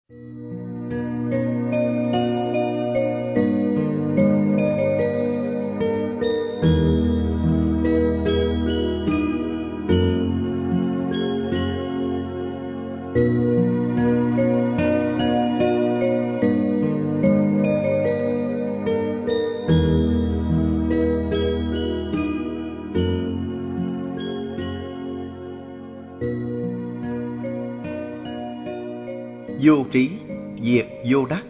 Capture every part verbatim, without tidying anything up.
Vô trí diệt vô đắc.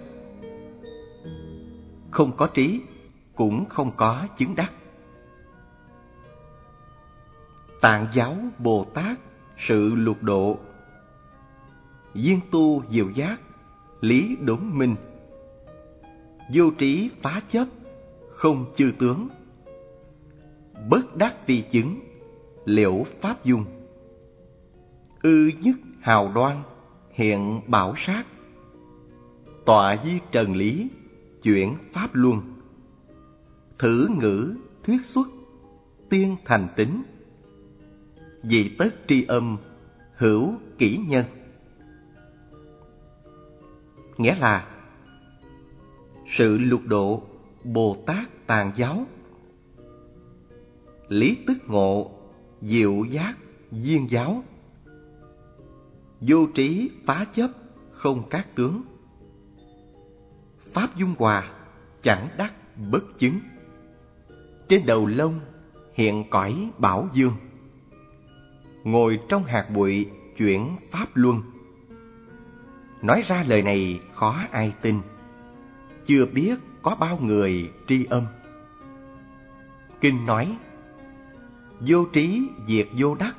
Không có trí cũng không có chứng đắc. Tạng giáo Bồ Tát sự lục độ, duyên tu diệu giác, lý đốn minh. Vô trí phá chấp, không chư tướng. Bất đắc vi chứng, liễu pháp dung. Ư nhất hào đoan, hiện bảo sát. Tọa di trần lý, chuyển pháp luân. Thử ngữ thuyết xuất, tiên thành tính. Dị tất tri âm, hữu kỷ nhân. Nghĩa là sự lục độ Bồ Tát Tạng giáo, lý tức ngộ diệu giác duyên giáo. Vô trí phá chấp, không các tướng. Pháp dung hòa, chẳng đắc bất chứng. Trên đầu lông hiện cõi bảo dương. Ngồi trong hạt bụi chuyển pháp luân. Nói ra lời này khó ai tin, chưa biết có bao người tri âm. Kinh nói vô trí diệt vô đắc.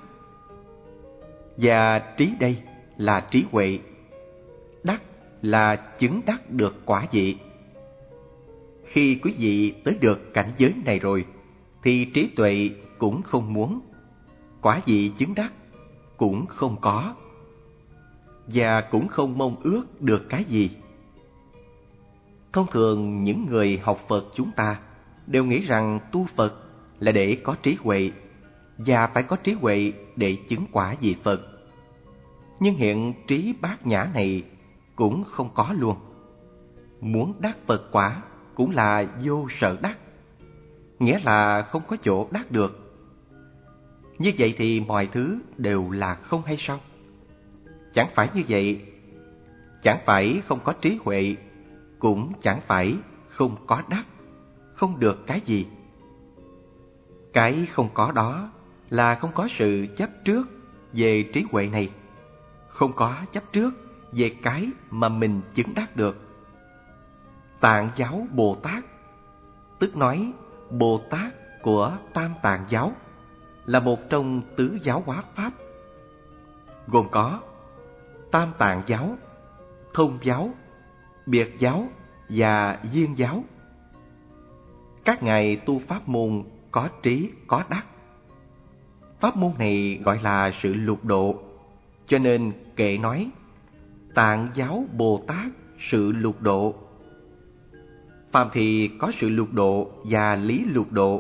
Và trí đây là trí huệ, đắc là chứng đắc được quả vị. Khi quý vị tới được cảnh giới này rồi, thì trí tuệ cũng không muốn, quả vị chứng đắc cũng không có, và cũng không mong ước được cái gì. Thông thường những người học Phật chúng ta đều nghĩ rằng tu Phật là để có trí huệ, và phải có trí huệ để chứng quả vị Phật. Nhưng hiện trí bát nhã này cũng không có luôn. Muốn đắc Phật quả cũng là vô sở đắc, nghĩa là không có chỗ đắc được. Như vậy thì mọi thứ đều là không hay sao? Chẳng phải như vậy. Chẳng phải không có trí huệ, cũng chẳng phải không có đắc, không được cái gì. Cái không có đó là không có sự chấp trước về trí huệ này, không có chấp trước về cái mà mình chứng đắc được. Tạng giáo Bồ Tát, tức nói Bồ Tát của Tam Tạng giáo, là một trong tứ giáo hóa pháp, gồm có Tam Tạng giáo, Thông giáo, Biệt giáo và Duyên giáo. Các ngài tu pháp môn có trí có đắc. Pháp môn này gọi là sự lục độ, cho nên kệ nói Tạng giáo Bồ Tát sự lục độ. Phàm thì có sự lục độ và lý lục độ.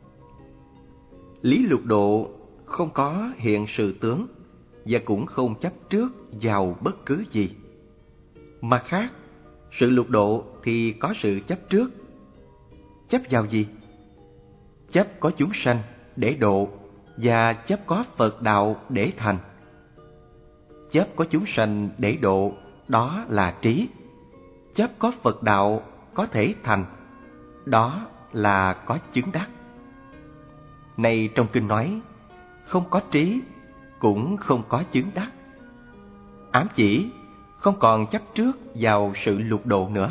Lý lục độ không có hiện sự tướng, và cũng không chấp trước vào bất cứ gì. Mặt khác, sự lục độ thì có sự chấp trước. Chấp vào gì? Chấp có chúng sanh để độ, và chấp có Phật đạo để thành. Chấp có chúng sanh để độ, đó là trí. Chấp có Phật đạo có thể thành, đó là có chứng đắc. Này trong kinh nói, không có trí cũng không có chứng đắc. Ám chỉ không còn chấp trước vào sự lục độ nữa.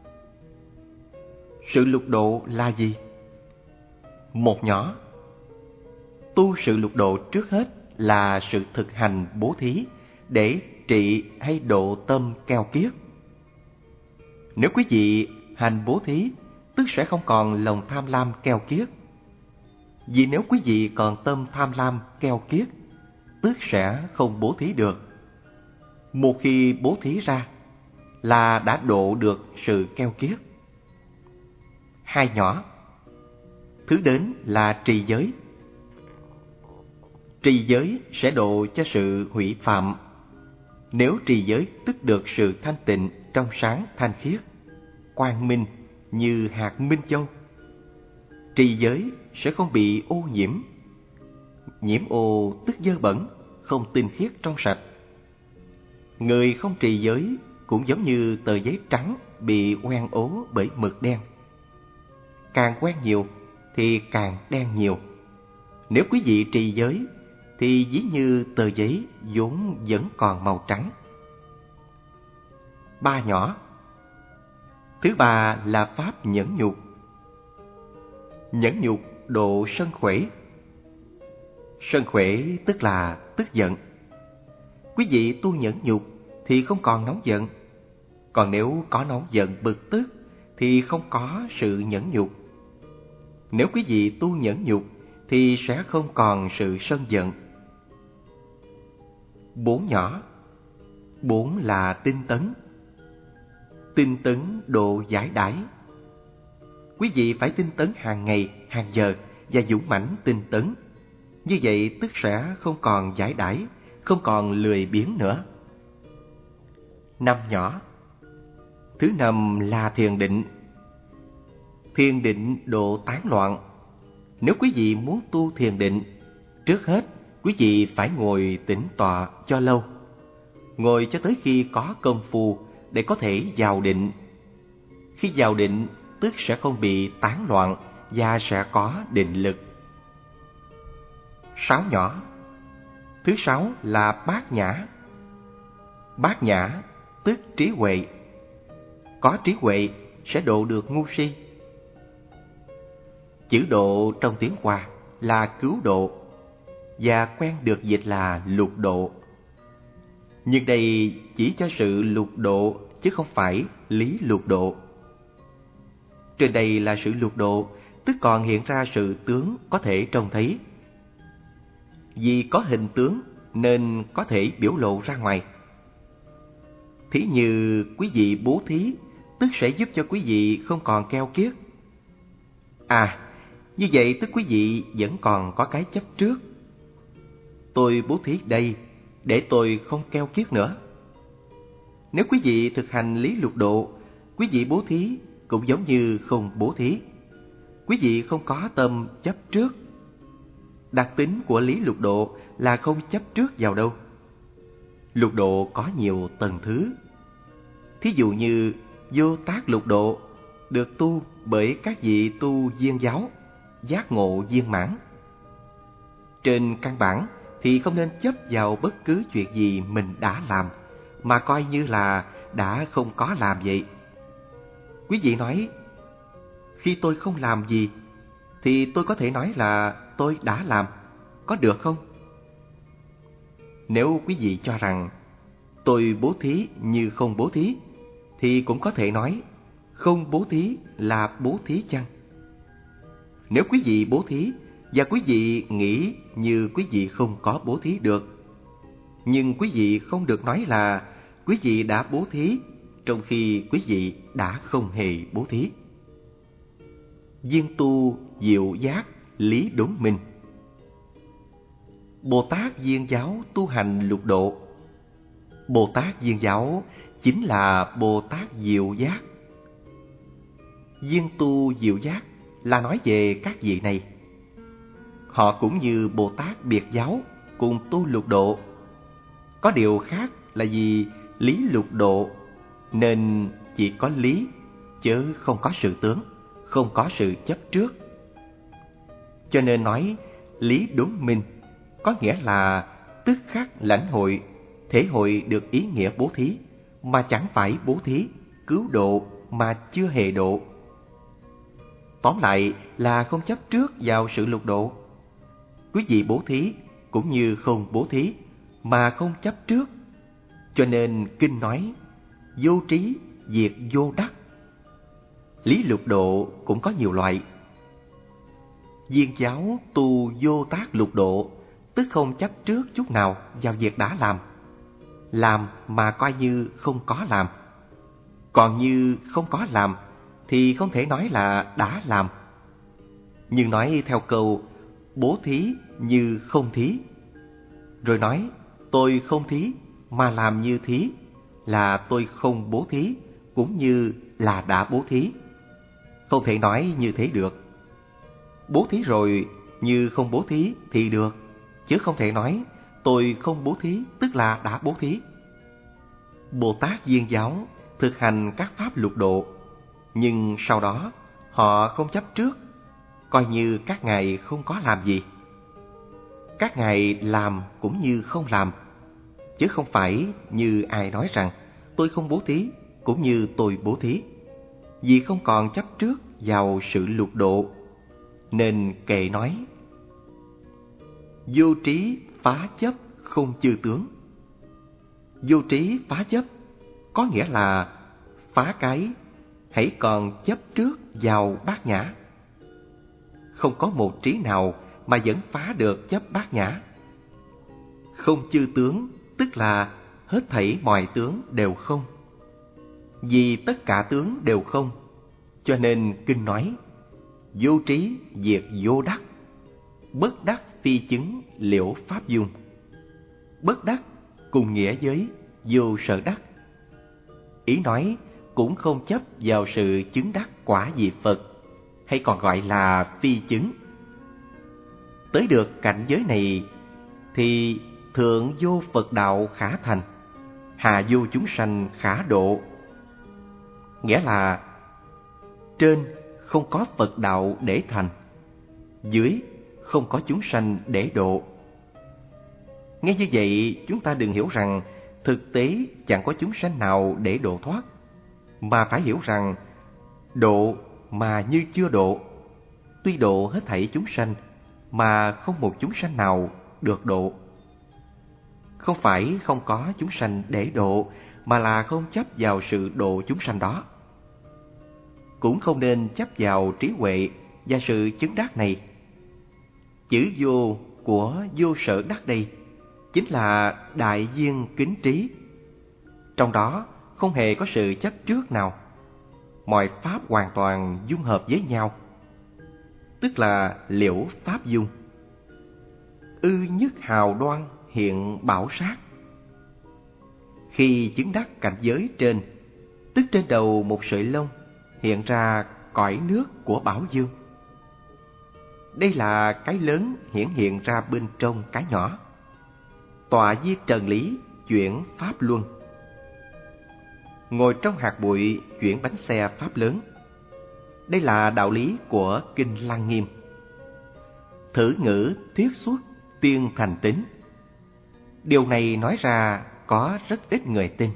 Sự lục độ là gì? Một nhỏ. Tu sự lục độ trước hết là sự thực hành bố thí để trị hay độ tâm keo kiết. Nếu quý vị hành bố thí, tức sẽ không còn lòng tham lam keo kiết. Vì nếu quý vị còn tâm tham lam keo kiết, tức sẽ không bố thí được. Một khi bố thí ra là đã độ được sự keo kiết. Hai nhỏ. Thứ đến là trì giới. Trì giới sẽ độ cho sự hủy phạm. Nếu trì giới tức được sự thanh tịnh, trong sáng, thanh khiết, quang minh như hạt minh châu, trì giới sẽ không bị ô nhiễm. Nhiễm ô tức dơ bẩn, không tinh khiết trong sạch. Người không trì giới cũng giống như tờ giấy trắng bị oan ố bởi mực đen. Càng quen nhiều thì càng đen nhiều. Nếu quý vị trì giới thì ví như tờ giấy vốn vẫn còn màu trắng. Ba nhỏ. Thứ ba là pháp nhẫn nhục. Nhẫn nhục độ sân khỏe. Sân khỏe tức là tức giận. Quý vị tu nhẫn nhục thì không còn nóng giận. Còn nếu có nóng giận bực tức thì không có sự nhẫn nhục. Nếu quý vị tu nhẫn nhục thì sẽ không còn sự sân giận. Bốn nhỏ. Bốn là tinh tấn. Tinh tấn độ giải đãi. Quý vị phải tinh tấn hàng ngày, hàng giờ và dũng mãnh tinh tấn. Như vậy tức sẽ không còn giải đãi, không còn lười biếng nữa. Năm nhỏ. Thứ năm là thiền định. Thiền định độ tán loạn. Nếu quý vị muốn tu thiền định, trước hết quý vị phải ngồi tĩnh tọa cho lâu. Ngồi cho tới khi có công phu để có thể vào định. Khi vào định, tức sẽ không bị tán loạn và sẽ có định lực. Sáu nhỏ. Thứ sáu là bát nhã. Bát nhã tức trí huệ. Có trí huệ sẽ độ được ngu si. Chữ độ trong tiếng Hoa là cứu độ và quen được dịch là lục độ. Nhưng đây chỉ cho sự lục độ chứ không phải lý lục độ. Trên đây là sự lục độ, tức còn hiện ra sự tướng có thể trông thấy. Vì có hình tướng nên có thể biểu lộ ra ngoài. Thí như quý vị bố thí, tức sẽ giúp cho quý vị không còn keo kiết. À, như vậy tức quý vị vẫn còn có cái chấp trước. Tôi bố thí đây để tôi không keo kiết nữa. Nếu quý vị thực hành lý lục độ, quý vị bố thí cũng giống như không bố thí. Quý vị không có tâm chấp trước. Đặc tính của lý lục độ là không chấp trước vào đâu. Lục độ có nhiều tầng thứ. Thí dụ như vô tác lục độ được tu bởi các vị tu viên giáo, giác ngộ viên mãn. Trên căn bản thì không nên chấp vào bất cứ chuyện gì mình đã làm, mà coi như là đã không có làm vậy. Quý vị nói, khi tôi không làm gì, thì tôi có thể nói là tôi đã làm, có được không? Nếu quý vị cho rằng tôi bố thí như không bố thí, thì cũng có thể nói không bố thí là bố thí chăng? Nếu quý vị bố thí và quý vị nghĩ như quý vị không có bố thí được, nhưng quý vị không được nói là quý vị đã bố thí, trong khi quý vị đã không hề bố thí. Viên tu diệu giác lý đúng minh. Bồ Tát Viên Giáo tu hành lục độ. Bồ Tát Viên Giáo chính là Bồ Tát Diệu Giác. Viên tu diệu giác là nói về các vị này. Họ cũng như Bồ Tát Biệt Giáo cùng tu lục độ. Có điều khác là vì lý lục độ nên chỉ có lý chứ không có sự tướng, không có sự chấp trước. Cho nên nói lý đúng minh có nghĩa là tức khắc lãnh hội, thể hội được ý nghĩa bố thí, mà chẳng phải bố thí, cứu độ mà chưa hề độ. Tóm lại là không chấp trước vào sự lục độ. Quý vị bố thí cũng như không bố thí, mà không chấp trước. Cho nên kinh nói vô trí diệt vô đắc. Lý lục độ cũng có nhiều loại. Viên giáo tu vô tác lục độ, tức không chấp trước chút nào vào việc đã làm. Làm mà coi như không có làm. Còn như không có làm thì không thể nói là đã làm. Nhưng nói theo câu bố thí như không thí, rồi nói tôi không thí mà làm như thí, là tôi không bố thí, cũng như là đã bố thí. Không thể nói như thế được. Bố thí rồi như không bố thí thì được, chứ không thể nói tôi không bố thí tức là đã bố thí. Bồ Tát Viên Giáo thực hành các pháp lục độ, nhưng sau đó họ không chấp trước, coi như các ngài không có làm gì. Các ngài làm cũng như không làm, chứ không phải như ai nói rằng tôi không bố thí cũng như tôi bố thí, vì không còn chấp trước vào sự lục độ. Nên kệ nói: vô trí phá chấp không chư tướng. Vô trí phá chấp có nghĩa là phá cái hãy còn chấp trước vào bát nhã. Không có một trí nào mà vẫn phá được chấp bát nhã. Không chư tướng tức là hết thảy mọi tướng đều không. Vì tất cả tướng đều không, cho nên kinh nói: vô trí diệt vô đắc, bất đắc phi chứng liễu pháp dung. Bất đắc cùng nghĩa với vô sở đắc. Ý nói cũng không chấp vào sự chứng đắc quả vị Phật, hay còn gọi là phi chứng. Tới được cảnh giới này thì thượng vô Phật đạo khả thành, hạ vô chúng sanh khả độ. Nghĩa là trên không có Phật đạo để thành, dưới không có chúng sanh để độ. Nghe như vậy, chúng ta đừng hiểu rằng thực tế chẳng có chúng sanh nào để độ thoát, mà phải hiểu rằng độ mà như chưa độ. Tuy độ hết thảy chúng sanh, mà không một chúng sanh nào được độ. Không phải không có chúng sanh để độ, mà là không chấp vào sự độ chúng sanh đó. Cũng không nên chấp vào trí huệ và sự chứng đắc này. Chữ vô của vô sở đắc đây chính là đại viên kính trí. Trong đó không hề có sự chấp trước nào. Mọi pháp hoàn toàn dung hợp với nhau, tức là liễu pháp dung. Ư nhất hào đoan hiện bảo sát. Khi chứng đắc cảnh giới trên, tức trên đầu một sợi lông hiện ra cõi nước của bảo dương. Đây là cái lớn hiển hiện ra bên trong cái nhỏ. Tọa viết trần lý chuyển pháp luân. Ngồi trong hạt bụi chuyển bánh xe pháp lớn. Đây là đạo lý của Kinh Lăng Nghiêm. Thử ngữ thuyết xuất tiên thành tính. Điều này nói ra có rất ít người tin.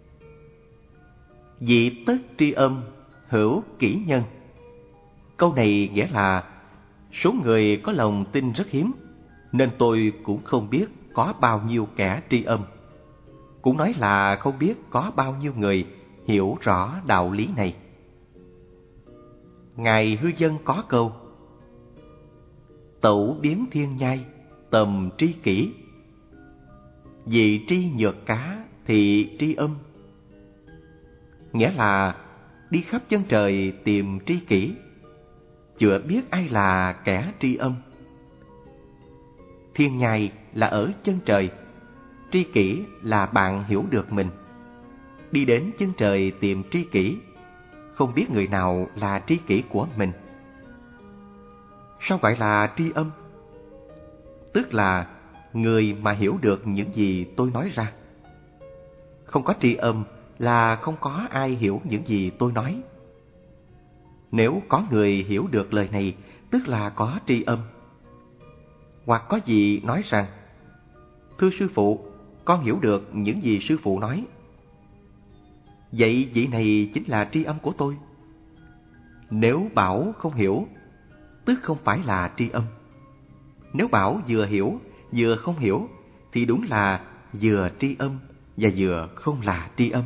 Dị tất tri âm hữu kỷ nhân. Câu này nghĩa là số người có lòng tin rất hiếm, nên tôi cũng không biết có bao nhiêu kẻ tri âm. Cũng nói là không biết có bao nhiêu người hiểu rõ đạo lý này. Ngài Hư Dân có câu: tẩu biếm thiên nhai, tầm tri kỷ. Vì tri nhược cá thì tri âm. Nghĩa là đi khắp chân trời tìm tri kỷ, chưa biết ai là kẻ tri âm. Thiên nhai là ở chân trời, tri kỷ là bạn hiểu được mình. Đi đến chân trời tìm tri kỷ, không biết người nào là tri kỷ của mình. Sao gọi là tri âm? Tức là người mà hiểu được những gì tôi nói ra. Không có tri âm là không có ai hiểu những gì tôi nói. Nếu có người hiểu được lời này, tức là có tri âm. Hoặc có vị nói rằng: thưa sư phụ, con hiểu được những gì sư phụ nói. Vậy vị này chính là tri âm của tôi. Nếu bảo không hiểu, tức không phải là tri âm. Nếu bảo vừa hiểu, vừa không hiểu, thì đúng là vừa tri âm và vừa không là tri âm.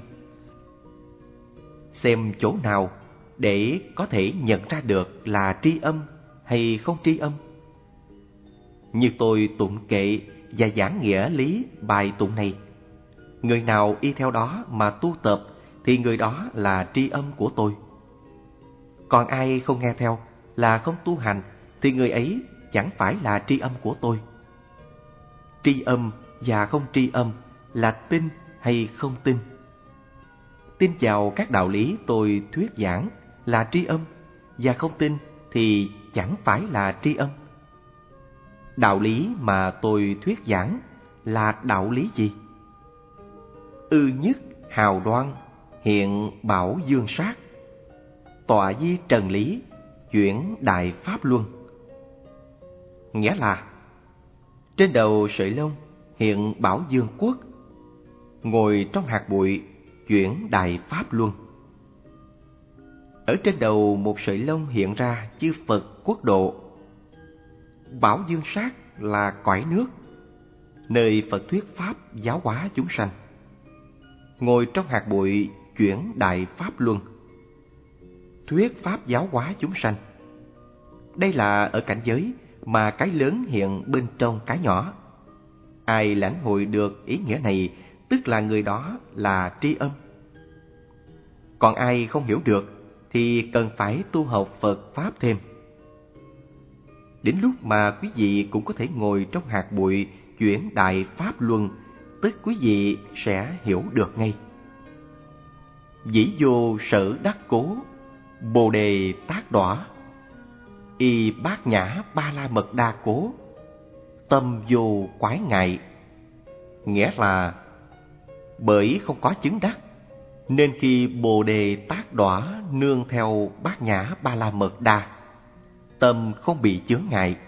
Xem chỗ nào để có thể nhận ra được là tri âm hay không tri âm. Như tôi tụng kệ và giảng nghĩa lý bài tụng này, người nào y theo đó mà tu tập thì người đó là tri âm của tôi. Còn ai không nghe theo là không tu hành thì người ấy chẳng phải là tri âm của tôi. Tri âm và không tri âm là tin hay không tin. Tin vào các đạo lý tôi thuyết giảng là tri âm, và không tin thì chẳng phải là tri âm. Đạo lý mà tôi thuyết giảng là đạo lý gì? Ư nhất hào đoan, hiện bảo dương sát, tọa di trần lý, chuyển đại pháp luân. Nghĩa là trên đầu sợi lông hiện bảo dương quốc, ngồi trong hạt bụi chuyển đại pháp luân. Ở trên đầu một sợi lông hiện ra chư Phật quốc độ. Bảo dương sát là cõi nước, nơi Phật thuyết pháp giáo hóa chúng sanh. Ngồi trong hạt bụi chuyển đại pháp luân, thuyết pháp giáo hóa chúng sanh. Đây là ở cảnh giới mà cái lớn hiện bên trong cái nhỏ. Ai lãnh hội được ý nghĩa này, tức là người đó là tri âm. Còn ai không hiểu được thì cần phải tu học Phật Pháp thêm. Đến lúc mà quý vị cũng có thể ngồi trong hạt bụi chuyển đại pháp luân, tức quý vị sẽ hiểu được ngay. Dĩ vô sở đắc cố, bồ đề tác đọa, y bát nhã ba la mật đa cố, tâm vô quái ngại. Nghĩa là bởi không có chứng đắc, nên khi bồ đề tác đọa nương theo bát nhã ba la mật đa, tâm không bị chướng ngại.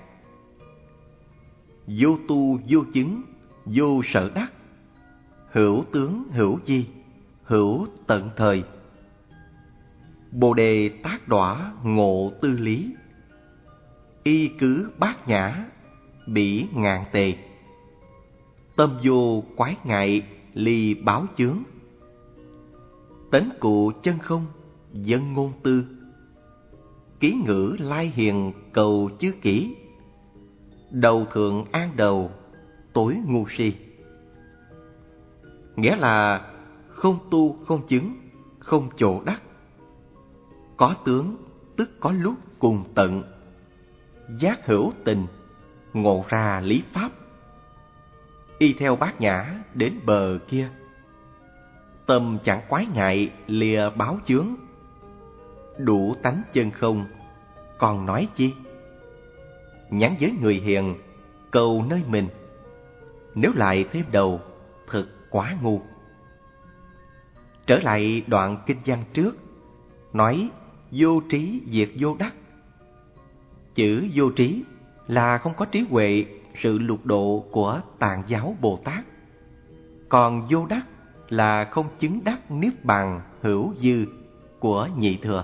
Vô tu vô chứng, vô sở đắc, hữu tướng hữu di, hữu tận thời. Bồ đề tác đọa ngộ tư lý, y cứ bát nhã bỉ ngàn tề. Tâm vô quái ngại ly báo chướng, tánh cụ chân không dân ngôn tư. Ký ngữ lai hiền cầu chư kỷ, đầu thượng an đầu tối ngu si. Nghĩa là không tu không chứng, không chỗ đắc. Có tướng tức có lúc cùng tận, giác hữu tình, ngộ ra lý pháp. Y theo bát nhã đến bờ kia, tâm chẳng quái ngại lìa báo chướng. Đủ tánh chân không, còn nói chi? Nhắn với người hiền, cầu nơi mình. Nếu lại thêm đầu, thật quá ngu. Trở lại đoạn kinh văn trước, nói vô trí diệt vô đắc. Chữ vô trí là không có trí huệ, sự lục độ của Tạng giáo Bồ Tát. Còn vô đắc là không chứng đắc niết bàn hữu dư của nhị thừa.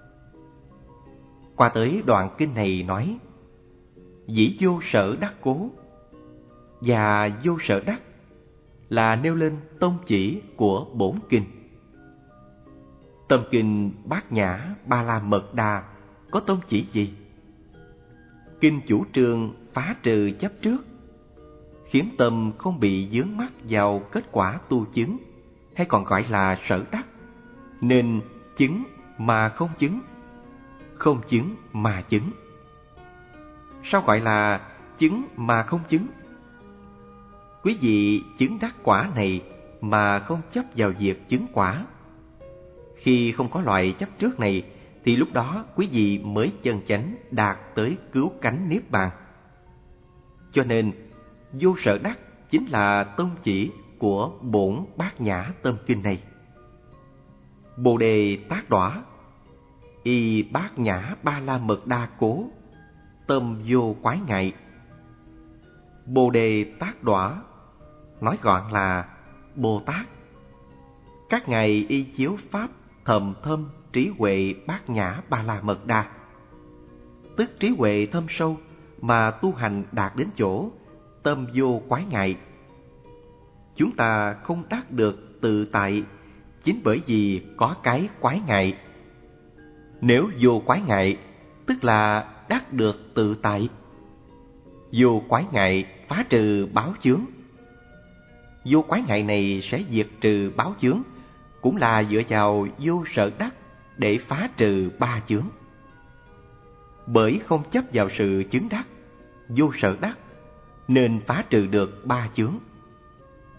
Qua tới đoạn kinh này nói dĩ vô sở đắc cố, và vô sở đắc là nêu lên tông chỉ của bổn kinh. Tâm kinh Bát Nhã Ba La Mật Đa có tông chỉ gì? Kinh chủ trương phá trừ chấp trước, khiến tâm không bị vướng mắc vào kết quả tu chứng, hay còn gọi là sở đắc, nên chứng mà không chứng, không chứng mà chứng. Sao gọi là chứng mà không chứng? Quý vị chứng đắc quả này mà không chấp vào việc chứng quả. Khi không có loại chấp trước này, thì lúc đó quý vị mới chân chánh đạt tới cứu cánh niết bàn. Cho nên vô sở đắc chính là tông chỉ của bổn Bát Nhã Tâm Kinh này. Bồ đề tác đọa, y bát nhã ba la mật đa cố, tâm vô quái ngại. Bồ đề tác đọa nói gọn là Bồ Tát. Các ngài y chiếu pháp thầm thâm trí huệ bát nhã ba la mật đa, tức trí huệ thâm sâu mà tu hành đạt đến chỗ tâm vô quái ngại. Chúng ta không đắc được tự tại chính bởi vì có cái quái ngại. Nếu vô quái ngại, tức là đắc được tự tại. Vô quái ngại phá trừ báo chướng. Vô quái ngại này sẽ diệt trừ báo chướng, cũng là dựa vào vô sở đắc để phá trừ ba chướng. Bởi không chấp vào sự chứng đắc, vô sở đắc, nên phá trừ được ba chướng.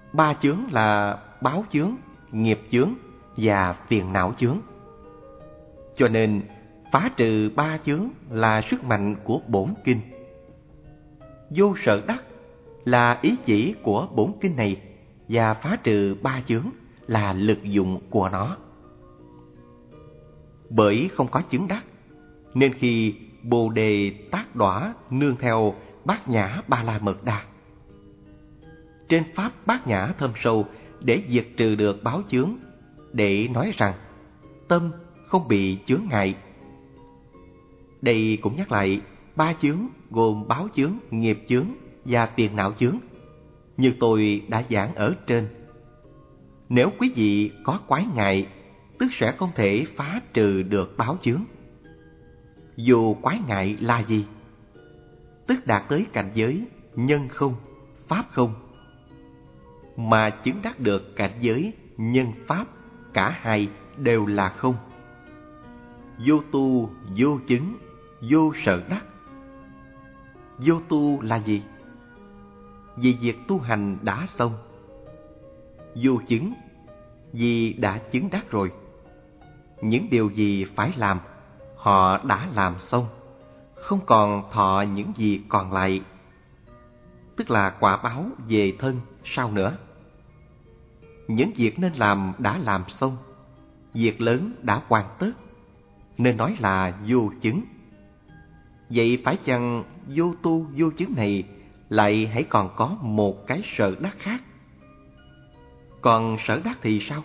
Ba chướng là báo chướng, nghiệp chướng và phiền não chướng. Cho nên phá trừ ba chướng là sức mạnh của bổn kinh. Vô sở đắc là ý chỉ của bổn kinh này, và phá trừ ba chướng là lực dụng của nó. Bởi không có chứng đắc, nên khi Bồ Đề Tát Đọa nương theo Bát Nhã Ba La Mật Đa, trên pháp Bát Nhã thâm sâu để diệt trừ được báo chướng, để nói rằng tâm không bị chướng ngại. Đây cũng nhắc lại ba chướng gồm báo chướng, nghiệp chướng và phiền não chướng, như tôi đã giảng ở trên. Nếu quý vị có quái ngại, tức sẽ không thể phá trừ được báo chướng. Dù quái ngại là gì? Tức đạt tới cảnh giới nhân không, pháp không, mà chứng đắc được cảnh giới nhân pháp, cả hai đều là không. Vô tu, vô chứng, vô sở đắc. Vô tu là gì? Vì việc tu hành đã xong. Vô chứng, vì đã chứng đắc rồi. Những điều gì phải làm, họ đã làm xong, không còn thọ những gì còn lại. Tức là quả báo về thân sau nữa. Những việc nên làm đã làm xong, việc lớn đã hoàn tất, nên nói là vô chứng. Vậy phải chăng vô tu vô chứng này lại hãy còn có một cái sở đắc khác? Còn sở đắc thì sao?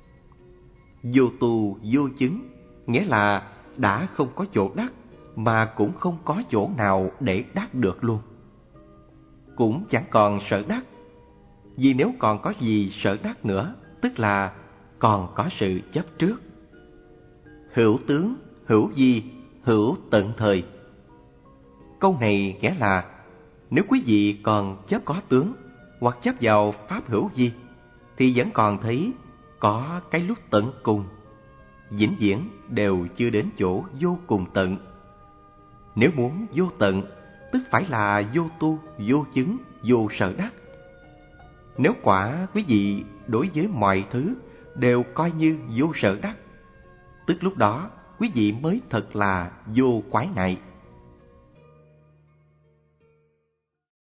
Vô tu vô chứng nghĩa là đã không có chỗ đắc, mà cũng không có chỗ nào để đắc được luôn. Cũng chẳng còn sở đắc, vì nếu còn có gì sở đắc nữa, tức là còn có sự chấp trước. Hữu tướng, hữu di, hữu tận thời. Câu này nghĩa là nếu quý vị còn chấp có tướng hoặc chấp vào pháp hữu di, thì vẫn còn thấy có cái lúc tận cùng, vĩnh viễn đều chưa đến chỗ vô cùng tận. Nếu muốn vô tận, tức phải là vô tu, vô chứng, vô sở đắc. Nếu quả quý vị đối với mọi thứ đều coi như vô sở đắc, tức lúc đó quý vị mới thật là vô quái ngại.